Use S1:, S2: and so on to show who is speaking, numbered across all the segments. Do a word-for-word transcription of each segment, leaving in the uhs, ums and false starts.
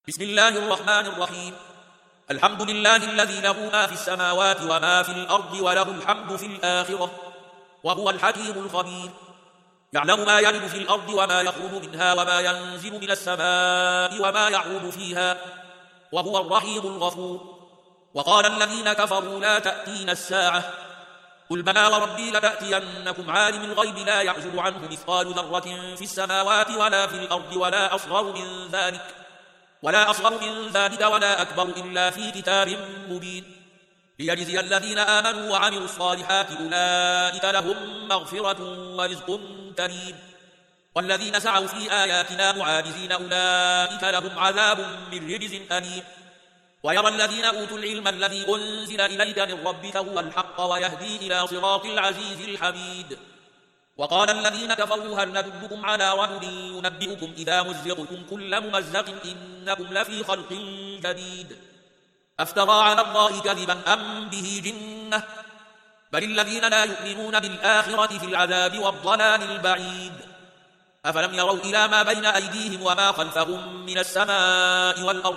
S1: بسم الله الرحمن الرحيم. الحمد لله الذي له ما في السماوات وما في الأرض وله الحمد في الآخرة وهو الحكيم الخبير. يعلم ما يلج في الأرض وما يخرج منها وما ينزل من السماء وما يعود فيها وهو الرحيم الغفور. وقال الذين كفروا لا تأتينا الساعة قل بلى وربي لتأتينكم عالم الغيب لا يعزب عنه مثقال ذرة في السماوات ولا في الأرض ولا أصغر من ذلك ولا أصغر من ذلك ولا أكبر إلا في كتاب مبين ليجزي الذين آمنوا وعملوا الصالحات أولئك لهم مغفرة ورزق كريم والذين سعوا في آياتنا معاجزين أولئك لهم عذاب من رجز أليم. ويرى الذين أوتوا العلم الذي أنزل إليك من ربك هو الحق ويهدي إلى صراط العزيز الحميد. وقال الذين كفروا هل ندلكم على رجل ينبئكم إذا مزقتم كل ممزق إنكم لفي خلق جديد أفترى على الله كذبا أم به جنة بل الذين لا يؤمنون بالآخرة في العذاب والضلال البعيد. أفلم يروا إلى ما بين أيديهم وما خلفهم من السماء والأرض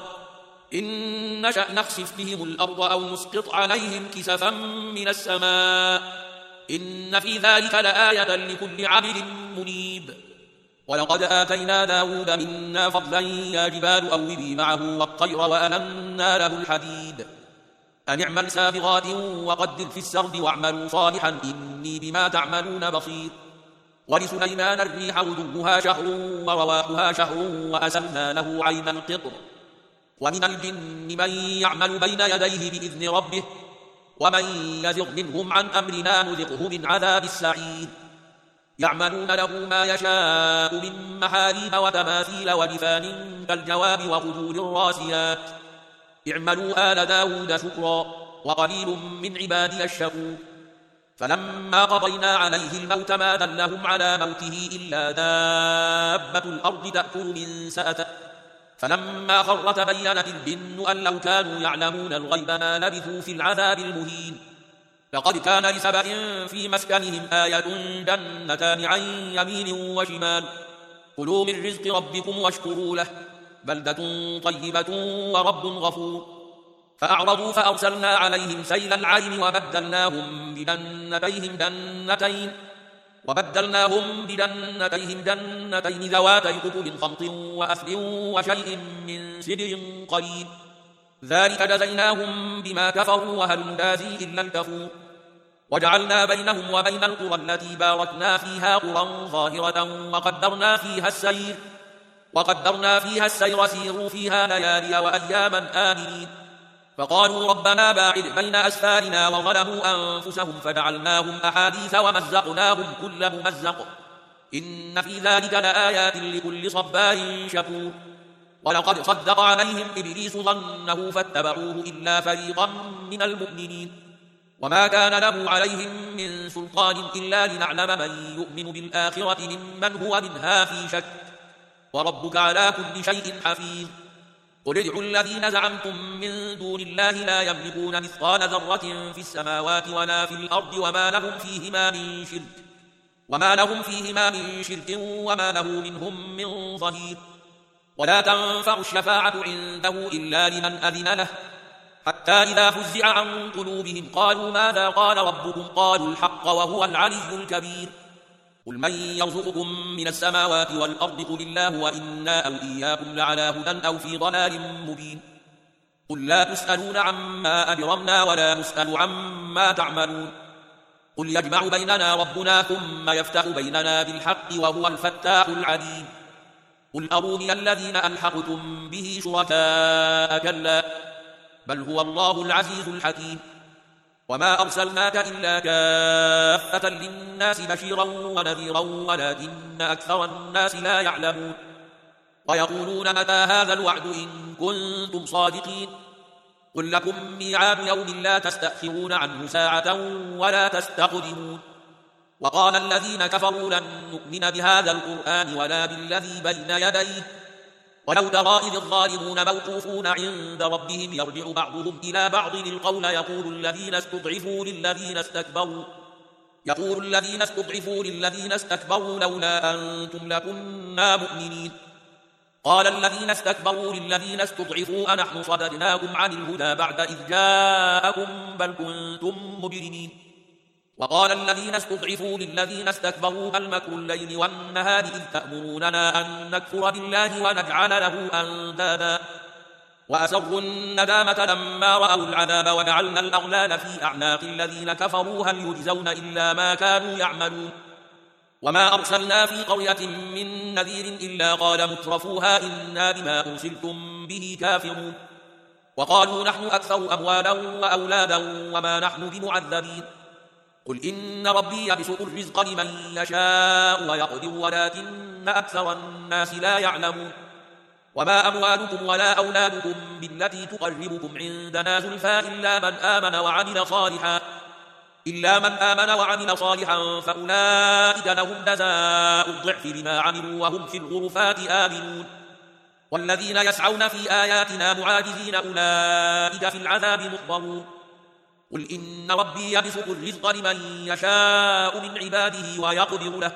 S1: إن نشأ نخسف بهم الأرض أو نسقط عليهم كسفا من السماء إن في ذلك لآية لكل عبد منيب. ولقد آتينا داود منا فضلا يا جبال أوبي معه والطير وألنا له الحديد أن اعمل سابغات وقدر في السرد واعملوا صالحا إني بما تعملون بصير. ولسليمان الريح غدوها شهر ورواحها شهر وأسلنا له عين القطر ومن الجن من يعمل بين يديه بإذن ربه ومن يزغ منهم عن أمرنا نذقه من عذاب السعير. يعملون له ما يشاء من محاريب وتماثيل وجفان كالجواب وقدور الراسيات اعملوا آل داود شكرا وقليل من عبادي الشكور. فلما قضينا عليه الموت ما دلهم على موته إلا دابة الأرض تأكل من سأته فلما خر تبينت الجن أن لو كانوا يعلمون الغيب ما لبثوا في العذاب المهين. لقد كان لسبأ في مسكنهم آية جنتان عن يمين وشمال كلوا من رزق ربكم واشكروا له بلدة طيبة ورب غفور. فأعرضوا فأرسلنا عليهم سيل العرم وبدلناهم بجنتيهم جنتين وبدلناهم بجنتيهم جنتين ذواتي أكل خمط وأثل وشيء من سدر قليل ذلك جزيناهم بما كفروا وهل نجازي إلا الكفور. وجعلنا بينهم وبين القرى التي باركنا فيها قرى ظاهرة وقدرنا فيها السير وقدرنا فيها السير سيروا فيها ليالي وأياما آمنين. فقالوا ربنا باعد بين أسفارنا وظلموا أنفسهم فجعلناهم أحاديث ومزقناهم كل ممزق إن في ذلك لآيات لكل صبار شكور. ولقد صدق عليهم إبليس ظنه فاتبعوه إلا فريقا من المؤمنين وما كان له عليهم من سلطان إلا لنعلم من يؤمن بالآخرة ممن هو منها في شك وربك على كل شيء حفيظ. قل ادعوا الذين زعمتم من دون الله لا يملكون مثقال ذرة في السماوات ولا في الأرض وما لهم فيهما من شرك وما لهم فيهما من شرك وما له منهم من ظهير. ولا تنفع الشفاعة عنده إلا لمن أذن له حتى إذا فزع عن قلوبهم قالوا ماذا قال ربكم قالوا الحق وهو العلي الكبير. قل من يرزقكم من السماوات والأرض قل الله وإنا أو إياكم لعلى هدى أو في ضلال مبين. قل لا تسألون عما أجرمنا ولا نسأل عما تعملون قل يجمع بيننا ربنا ثم يفتح بيننا بالحق وهو الفتاح العليم. قل أروني الذين ألحقتم به شركاء كلا بل هو الله العزيز الحكيم. وما أرسلناك إلا كافة للناس بشيرا ونذيرا ولكن أكثر الناس لا يعلمون. ويقولون متى هذا الوعد إن كنتم صادقين قل لكم ميعاد يوم لا تستأخرون عنه ساعة ولا تستقدمون. وقال الذين كفروا لن نؤمن بهذا القرآن ولا بالذي بين يديه ولو ترى إذ الظالمون موقوفون عند ربهم يرجع بعضهم إلى بعض القول يقول الذين استضعفوا للذين استكبروا يقول الذين استضعفوا للذين استكبروا لولا أنتم لكنا مؤمنين قال الذين استكبروا للذين استضعفوا أنحن صددناكم عن الهدى بعد إذ جاءكم بل كنتم مجرمين وقال الذين استضعفوا للذين استكبروا بل مكر الليل والنهار إذ تأمروننا أن نكفر بالله ونجعل له أندادا وأسروا الندامة لما رأوا العذاب وجعلنا الأغلال في أعناق الذين كفروا هل يجزون إلا ما كانوا يعملون وما أرسلنا في قرية من نذير إلا قال مترفوها إنا بما أرسلتم به كافرون وقالوا نحن أكثر أموالا وأولادا وما نحن بمعذبين قل إن ربي يبسط الرزق لمن يشاء ويقدر ولكن أكثر الناس لا يعلمون وما أموالكم ولا أولادكم بالتي تقربكم عندنا زلفى إلا من آمن وعمل صالحا إلا من آمن وعمل صالحا فأولئك لهم جزاء الضعف بما عملوا وهم في الغرفات آمنون والذين يسعون في آياتنا معاجزين أولئك في العذاب محضرون قل إن ربي يبسط الرزق لمن يشاء من عباده ويقدر له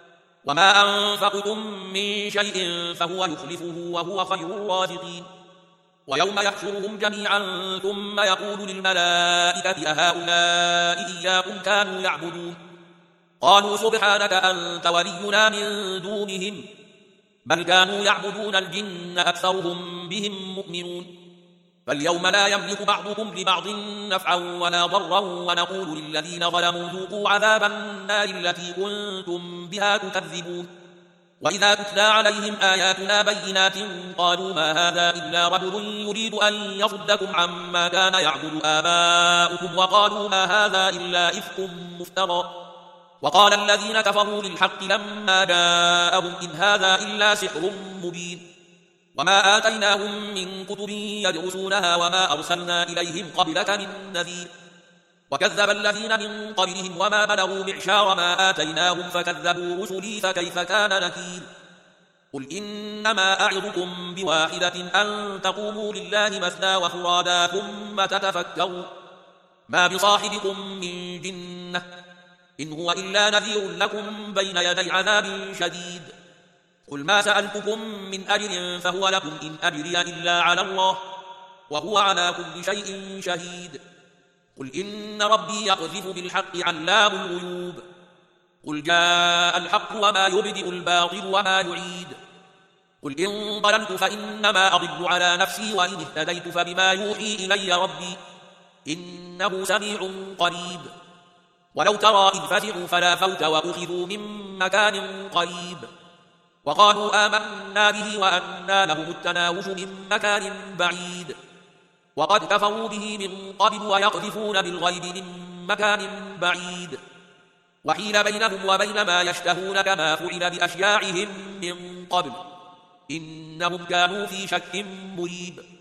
S1: وما أنفقتم من شيء فهو يخلفه وهو خير الرازقين ويوم يحشرهم جميعا ثم يقول للملائكة أهؤلاء إياكم كانوا يعبدون قالوا سبحانك أنت ولينا من دونهم بل كانوا يعبدون الجن أكثرهم بهم مؤمنون فاليوم لا يملك بعضكم لبعض نفعا ولا ضرا ونقول للذين ظلموا ذوقوا عذاب النار التي كنتم بها تكذبون وإذا تتلى عليهم آياتنا بينات قالوا ما هذا إلا رجل يريد أن يصدكم عما كان يعبد آباؤكم وقالوا ما هذا إلا إفك مفترى وقال الذين كفروا للحق لما جاءهم إن هذا إلا سحر مبين وما آتيناهم من كتب يدرسونها وما أرسلنا إليهم قبلك من نذير وكذب الذين من قبلهم وما بلغوا معشار ما آتيناهم فكذبوا رسلي فكيف كان نكير قل إنما أعظكم بواحدة أن تقوموا لله مثنى وفرادا ثم تتفكروا ما بصاحبكم من جنة إن هو إلا نذير لكم بين يدي عذاب شديد قل ما سألتكم من أجر فهو لكم إن أجري إلا على الله وهو على كل شيء شهيد قل إن ربي يقذف بالحق علام الغيوب قل جاء الحق وما يبدئ الباطل وما يعيد قل إن ضللت فإنما أضل على نفسي وإن اهتديت فبما يوحي إلي ربي إنه سميع قريب ولو ترى إذ فزعوا فلا فوت وأخذوا من مكان قريب وقالوا آمنا به وأنى لهم التناوش من مكان بعيد وقد كفروا به من قبل ويقذفون بالغيب من مكان بعيد وحيل بينهم وبين ما يشتهون كما فعل بأشياعهم من قبل إنهم كانوا في شك مريب